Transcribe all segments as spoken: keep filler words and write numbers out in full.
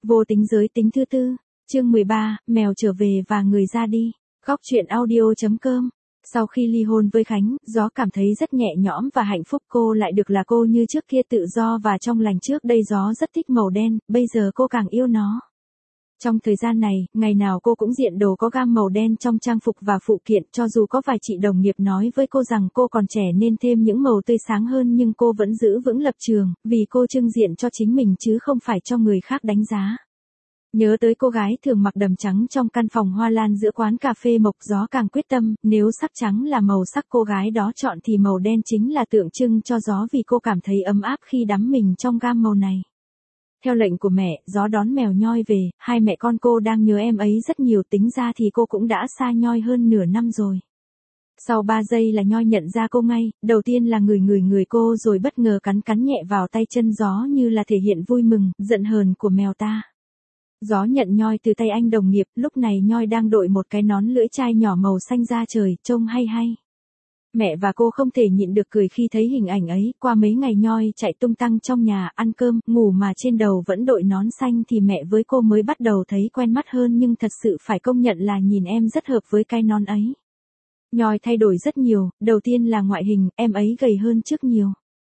Vô tính giới tính thứ tư, chương mười ba, mèo trở về và người ra đi. Góc truyện audio.com. Sau khi ly hôn với Khánh, Gió cảm thấy rất nhẹ nhõm và hạnh phúc, cô lại được là cô như trước kia, tự do và trong lành. Trước đây Gió rất thích màu đen, bây giờ cô càng yêu nó. Trong thời gian này, ngày nào cô cũng diện đồ có gam màu đen trong trang phục và phụ kiện, cho dù có vài chị đồng nghiệp nói với cô rằng cô còn trẻ nên thêm những màu tươi sáng hơn, nhưng cô vẫn giữ vững lập trường, vì cô trưng diện cho chính mình chứ không phải cho người khác đánh giá. Nhớ tới cô gái thường mặc đầm trắng trong căn phòng hoa lan giữa quán cà phê Mộc, Gió càng quyết tâm, nếu sắc trắng là màu sắc cô gái đó chọn thì màu đen chính là tượng trưng cho Gió, vì cô cảm thấy ấm áp khi đắm mình trong gam màu này. Theo lệnh của mẹ, Gió đón mèo Nhoi về, hai mẹ con cô đang nhớ em ấy rất nhiều, tính ra thì cô cũng đã xa Nhoi hơn nửa năm rồi. Sau ba giây là Nhoi nhận ra cô ngay, đầu tiên là người người người cô rồi bất ngờ cắn cắn nhẹ vào tay chân Gió như là thể hiện vui mừng, giận hờn của mèo ta. Gió nhận Nhoi từ tay anh đồng nghiệp, lúc này Nhoi đang đội một cái nón lưỡi chai nhỏ màu xanh da trời, trông hay hay. Mẹ và cô không thể nhịn được cười khi thấy hình ảnh ấy. Qua mấy ngày Nhoi chạy tung tăng trong nhà, ăn cơm, ngủ mà trên đầu vẫn đội nón xanh thì mẹ với cô mới bắt đầu thấy quen mắt hơn, nhưng thật sự phải công nhận là nhìn em rất hợp với cái nón ấy. Nhoi thay đổi rất nhiều, đầu tiên là ngoại hình, em ấy gầy hơn trước nhiều.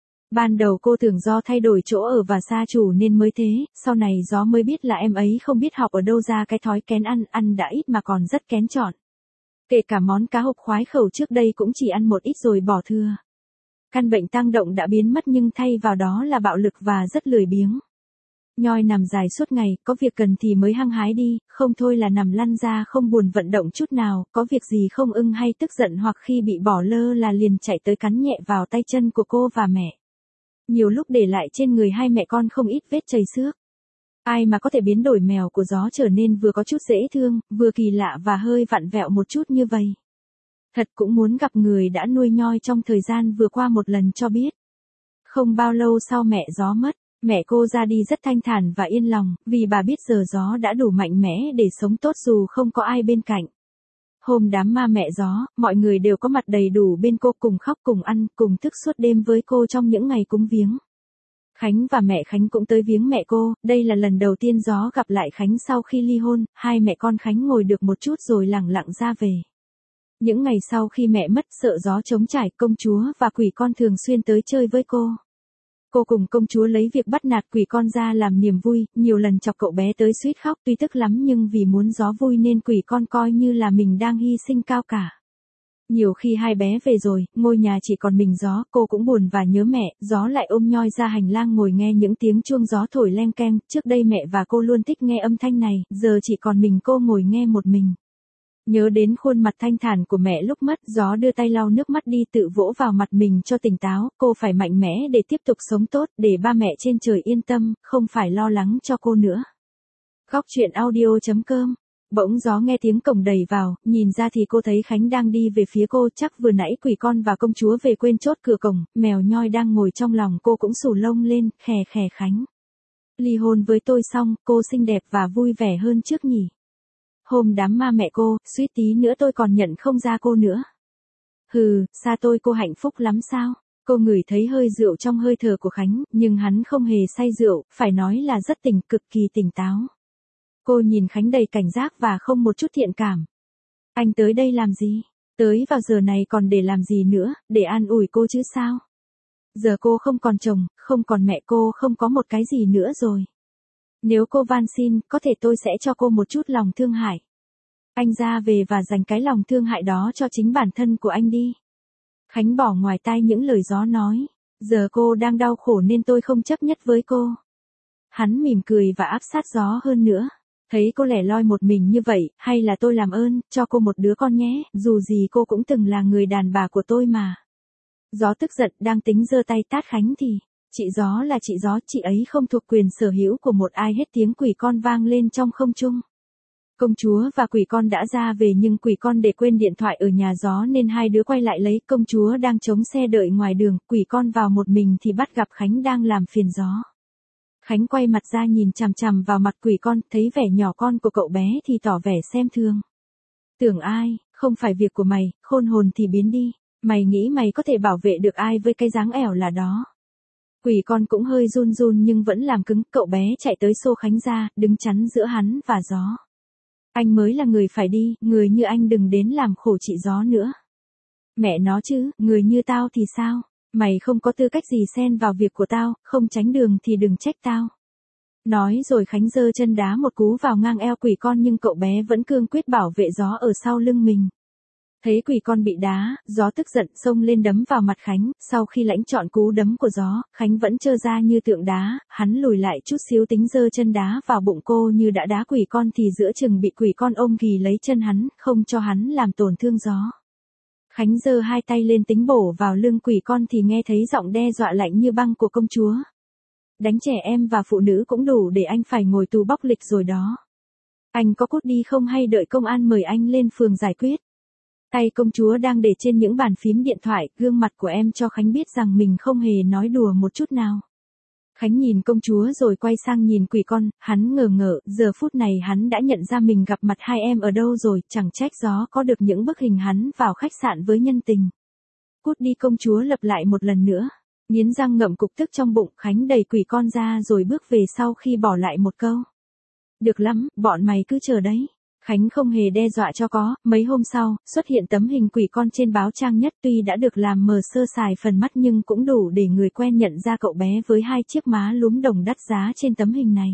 Ban đầu cô tưởng do thay đổi chỗ ở và xa chủ nên mới thế, sau này Gió mới biết là em ấy không biết học ở đâu ra cái thói kén ăn, ăn đã ít mà còn rất kén chọn. Kể cả món cá hộp khoái khẩu trước đây cũng chỉ ăn một ít rồi bỏ thừa. Căn bệnh tăng động đã biến mất nhưng thay vào đó là bạo lực và rất lười biếng. Nhoi nằm dài suốt ngày, có việc cần thì mới hăng hái đi, không thôi là nằm lăn ra không buồn vận động chút nào, có việc gì không ưng hay tức giận hoặc khi bị bỏ lơ là liền chạy tới cắn nhẹ vào tay chân của cô và mẹ. Nhiều lúc để lại trên người hai mẹ con không ít vết chầy xước. Ai mà có thể biến đổi mèo của Gió trở nên vừa có chút dễ thương, vừa kỳ lạ và hơi vặn vẹo một chút như vậy. Thật cũng muốn gặp người đã nuôi Nhoi trong thời gian vừa qua một lần cho biết. Không bao lâu sau mẹ Gió mất, mẹ cô ra đi rất thanh thản và yên lòng, vì bà biết giờ Gió đã đủ mạnh mẽ để sống tốt dù không có ai bên cạnh. Hôm đám ma mẹ Gió, mọi người đều có mặt đầy đủ bên cô, cùng khóc cùng ăn, cùng thức suốt đêm với cô trong những ngày cúng viếng. Khánh và mẹ Khánh cũng tới viếng mẹ cô, đây là lần đầu tiên Gió gặp lại Khánh sau khi ly hôn, hai mẹ con Khánh ngồi được một chút rồi lẳng lặng ra về. Những ngày sau khi mẹ mất, sợ Gió trống trải, công chúa và quỷ con thường xuyên tới chơi với cô. Cô cùng công chúa lấy việc bắt nạt quỷ con ra làm niềm vui, nhiều lần chọc cậu bé tới suýt khóc, tuy tức lắm nhưng vì muốn Gió vui nên quỷ con coi như là mình đang hy sinh cao cả. Nhiều khi hai bé về rồi, ngôi nhà chỉ còn mình Gió, cô cũng buồn và nhớ mẹ, Gió lại ôm Nhoi ra hành lang ngồi nghe những tiếng chuông gió thổi leng keng, trước đây mẹ và cô luôn thích nghe âm thanh này, giờ chỉ còn mình cô ngồi nghe một mình. Nhớ đến khuôn mặt thanh thản của mẹ lúc mất, Gió đưa tay lau nước mắt đi, tự vỗ vào mặt mình cho tỉnh táo, cô phải mạnh mẽ để tiếp tục sống tốt, để ba mẹ trên trời yên tâm, không phải lo lắng cho cô nữa. Góc truyện audio.com. Bỗng Gió nghe tiếng cổng đẩy vào, nhìn ra thì cô thấy Khánh đang đi về phía cô, chắc vừa nãy quỷ con và công chúa về quên chốt cửa cổng, mèo Nhoi đang ngồi trong lòng cô cũng xù lông lên, khè khè Khánh. Ly hôn với tôi xong, cô xinh đẹp và vui vẻ hơn trước nhỉ. Hôm đám ma mẹ cô, suýt tí nữa tôi còn nhận không ra cô nữa. Hừ, xa tôi cô hạnh phúc lắm sao? Cô ngửi thấy hơi rượu trong hơi thở của Khánh, nhưng hắn không hề say rượu, phải nói là rất tỉnh, cực kỳ tỉnh táo. Cô nhìn Khánh đầy cảnh giác và không một chút thiện cảm. Anh tới đây làm gì? Tới vào giờ này còn để làm gì nữa, để an ủi cô chứ sao? Giờ cô không còn chồng, không còn mẹ, cô không có một cái gì nữa rồi. Nếu cô van xin, có thể tôi sẽ cho cô một chút lòng thương hại. Anh ra về và dành cái lòng thương hại đó cho chính bản thân của anh đi. Khánh bỏ ngoài tai những lời Gió nói. Giờ cô đang đau khổ nên tôi không chấp nhất với cô. Hắn mỉm cười và áp sát Gió hơn nữa. Thấy cô lẻ loi một mình như vậy, hay là tôi làm ơn, cho cô một đứa con nhé, dù gì cô cũng từng là người đàn bà của tôi mà. Gió tức giận, đang tính giơ tay tát Khánh thì, chị Gió là chị Gió, chị ấy không thuộc quyền sở hữu của một ai hết, tiếng quỷ con vang lên trong không trung. Công chúa và quỷ con đã ra về nhưng quỷ con để quên điện thoại ở nhà Gió nên hai đứa quay lại lấy, công chúa đang chống xe đợi ngoài đường, quỷ con vào một mình thì bắt gặp Khánh đang làm phiền Gió. Khánh quay mặt ra nhìn chằm chằm vào mặt quỷ con, thấy vẻ nhỏ con của cậu bé thì tỏ vẻ xem thường. Tưởng ai, không phải việc của mày, khôn hồn thì biến đi, mày nghĩ mày có thể bảo vệ được ai với cái dáng ẻo là đó. Quỷ con cũng hơi run run nhưng vẫn làm cứng, cậu bé chạy tới xô Khánh ra, đứng chắn giữa hắn và Gió. Anh mới là người phải đi, người như anh đừng đến làm khổ chị Gió nữa. Mẹ nó chứ, người như tao thì sao? Mày không có tư cách gì xen vào việc của tao, không tránh đường thì đừng trách tao. Nói rồi Khánh giơ chân đá một cú vào ngang eo quỷ con nhưng cậu bé vẫn cương quyết bảo vệ Gió ở sau lưng mình. Thấy quỷ con bị đá, Gió tức giận xông lên đấm vào mặt Khánh, sau khi lãnh trọn cú đấm của Gió, Khánh vẫn trơ ra như tượng đá, hắn lùi lại chút xíu tính giơ chân đá vào bụng cô như đã đá quỷ con thì giữa chừng bị quỷ con ôm ghì lấy chân hắn, không cho hắn làm tổn thương Gió. Khánh giơ hai tay lên tính bổ vào lưng quỷ con thì nghe thấy giọng đe dọa lạnh như băng của công chúa. Đánh trẻ em và phụ nữ cũng đủ để anh phải ngồi tù bóc lịch rồi đó. Anh có cút đi không hay đợi công an mời anh lên phường giải quyết? Tay công chúa đang để trên những bàn phím điện thoại, gương mặt của em cho Khánh biết rằng mình không hề nói đùa một chút nào. Khánh nhìn công chúa rồi quay sang nhìn quỷ con, hắn ngờ ngợ, giờ phút này hắn đã nhận ra mình gặp mặt hai em ở đâu rồi, chẳng trách Gió có được những bức hình hắn vào khách sạn với nhân tình. Cút đi, công chúa lặp lại một lần nữa. Nghiến răng ngậm cục tức trong bụng, Khánh đẩy quỷ con ra rồi bước về sau khi bỏ lại một câu. Được lắm, bọn mày cứ chờ đấy. Khánh không hề đe dọa cho có, mấy hôm sau, xuất hiện tấm hình quỷ con trên báo trang nhất tuy đã được làm mờ sơ sài phần mắt nhưng cũng đủ để người quen nhận ra cậu bé với hai chiếc má lúm đồng đắt giá trên tấm hình này.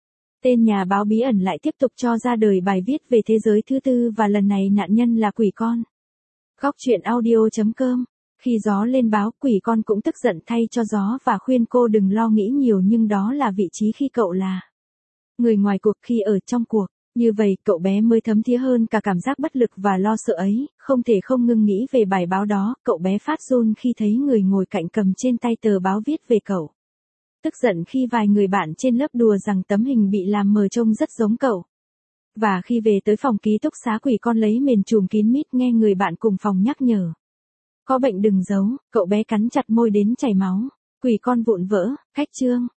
Tên nhà báo bí ẩn lại tiếp tục cho ra đời bài viết về thế giới thứ tư và lần này nạn nhân là quỷ con. Góc truyện audio chấm com. Khi Gió lên báo, quỷ con cũng tức giận thay cho Gió và khuyên cô đừng lo nghĩ nhiều nhưng đó là vị trí khi cậu là người ngoài cuộc khi ở trong cuộc. Như vậy cậu bé mới thấm thía hơn cả cảm giác bất lực và lo sợ ấy, không thể không ngưng nghĩ về bài báo đó, cậu bé phát run khi thấy người ngồi cạnh cầm trên tay tờ báo viết về cậu. Tức giận khi vài người bạn trên lớp đùa rằng tấm hình bị làm mờ trông rất giống cậu. Và khi về tới phòng ký túc xá, quỷ con lấy mền trùm kín mít nghe người bạn cùng phòng nhắc nhở. Có bệnh đừng giấu, cậu bé cắn chặt môi đến chảy máu. Quỷ con vụn vỡ, khách chương.